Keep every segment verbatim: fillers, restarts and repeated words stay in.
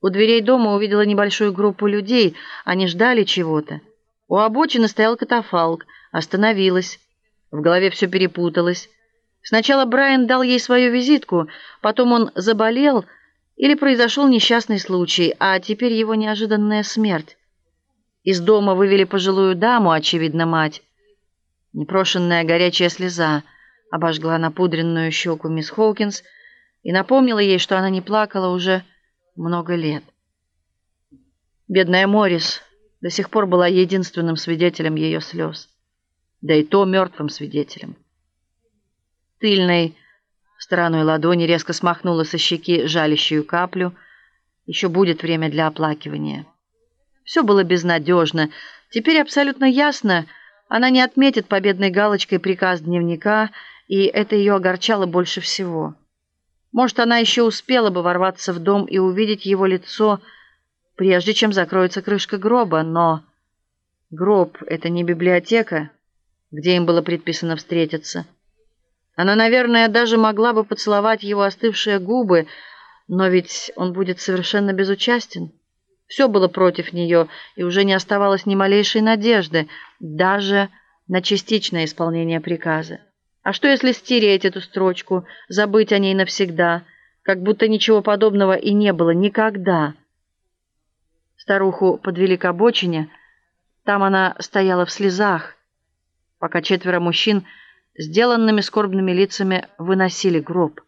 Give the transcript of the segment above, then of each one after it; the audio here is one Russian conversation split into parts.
У дверей дома увидела небольшую группу людей. Они ждали чего-то. У обочины стоял катафалк. Остановилась. В голове все перепуталось. Сначала Брайан дал ей свою визитку, потом он заболел или произошел несчастный случай, а теперь его неожиданная смерть. Из дома вывели пожилую даму, очевидно, мать. Непрошенная горячая слеза обожгла напудренную щеку мисс Хоукинс и напомнила ей, что она не плакала уже много лет. Бедная Моррис до сих пор была единственным свидетелем ее слез, да и то мертвым свидетелем. Тыльной стороной ладони резко смахнула со щеки жалящую каплю. Еще будет время для оплакивания. Все было безнадежно. Теперь абсолютно ясно, она не отметит победной галочкой приказ дневника, и это ее огорчало больше всего. Может, она еще успела бы ворваться в дом и увидеть его лицо, прежде чем закроется крышка гроба, но гроб — это не библиотека, где им было предписано встретиться. Она, наверное, даже могла бы поцеловать его остывшие губы, но ведь он будет совершенно безучастен. Все было против нее, и уже не оставалось ни малейшей надежды, даже на частичное исполнение приказа. А что, если стереть эту строчку, забыть о ней навсегда, как будто ничего подобного и не было никогда? Старуху подвели к обочине. Там она стояла в слезах, пока четверо мужчин сделанными скорбными лицами выносили гроб.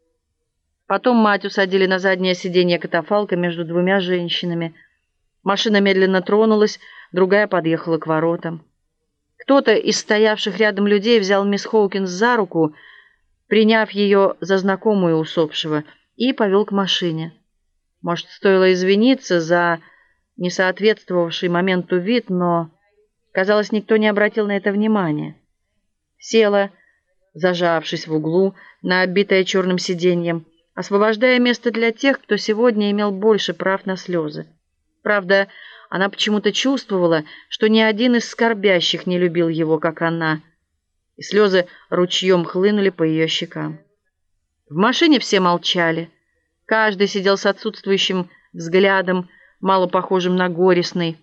Потом мать усадили на заднее сиденье катафалка между двумя женщинами. Машина медленно тронулась, другая подъехала к воротам. Кто-то из стоявших рядом людей взял мисс Хоукинс за руку, приняв ее за знакомую усопшего, и повел к машине. Может, стоило извиниться за несоответствовавший моменту вид, но, казалось, никто не обратил на это внимания. Села, зажавшись в углу, на оббитое черным сиденьем, освобождая место для тех, кто сегодня имел больше прав на слезы. Правда, она почему-то чувствовала, что ни один из скорбящих не любил его, как она, и слезы ручьем хлынули по ее щекам. В машине все молчали. Каждый сидел с отсутствующим взглядом, мало похожим на горестный,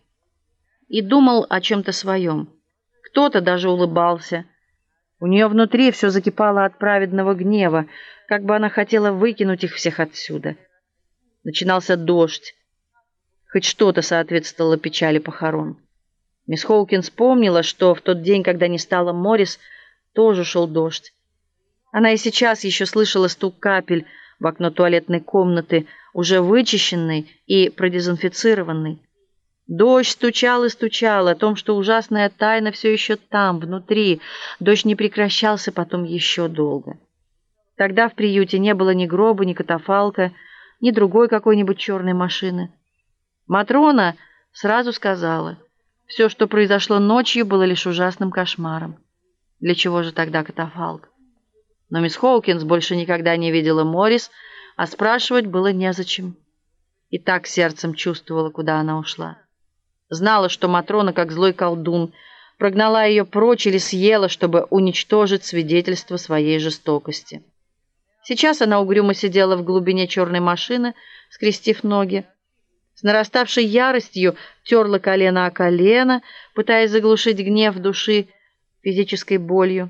и думал о чем-то своем. Кто-то даже улыбался. У нее внутри все закипало от праведного гнева, как бы она хотела выкинуть их всех отсюда. Начинался дождь. Хоть что-то соответствовало печали похорон. Мисс Хоукинс помнила, что в тот день, когда не стало Моррис, тоже шел дождь. Она и сейчас еще слышала стук капель в окно туалетной комнаты, уже вычищенной и продезинфицированной. Дождь стучал и стучал о том, что ужасная тайна все еще там, внутри. Дождь не прекращался потом еще долго. Тогда в приюте не было ни гроба, ни катафалка, ни другой какой-нибудь черной машины. Матрона сразу сказала, все, что произошло ночью, было лишь ужасным кошмаром. Для чего же тогда катафалк? Но мисс Хоукинс больше никогда не видела Моррис, а спрашивать было незачем. И так сердцем чувствовала, куда она ушла. Знала, что Матрона, как злой колдун, прогнала ее прочь или съела, чтобы уничтожить свидетельство своей жестокости. Сейчас она угрюмо сидела в глубине черной машины, скрестив ноги. С нараставшей яростью терла колено о колено, пытаясь заглушить гнев души физической болью.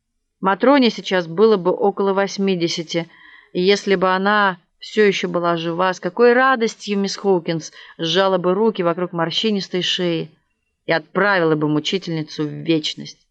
Матроне сейчас было бы около восьмидесяти, и если бы она все еще была жива, с какой радостью мисс Хоукинс сжала бы руки вокруг морщинистой шеи и отправила бы мучительницу в вечность.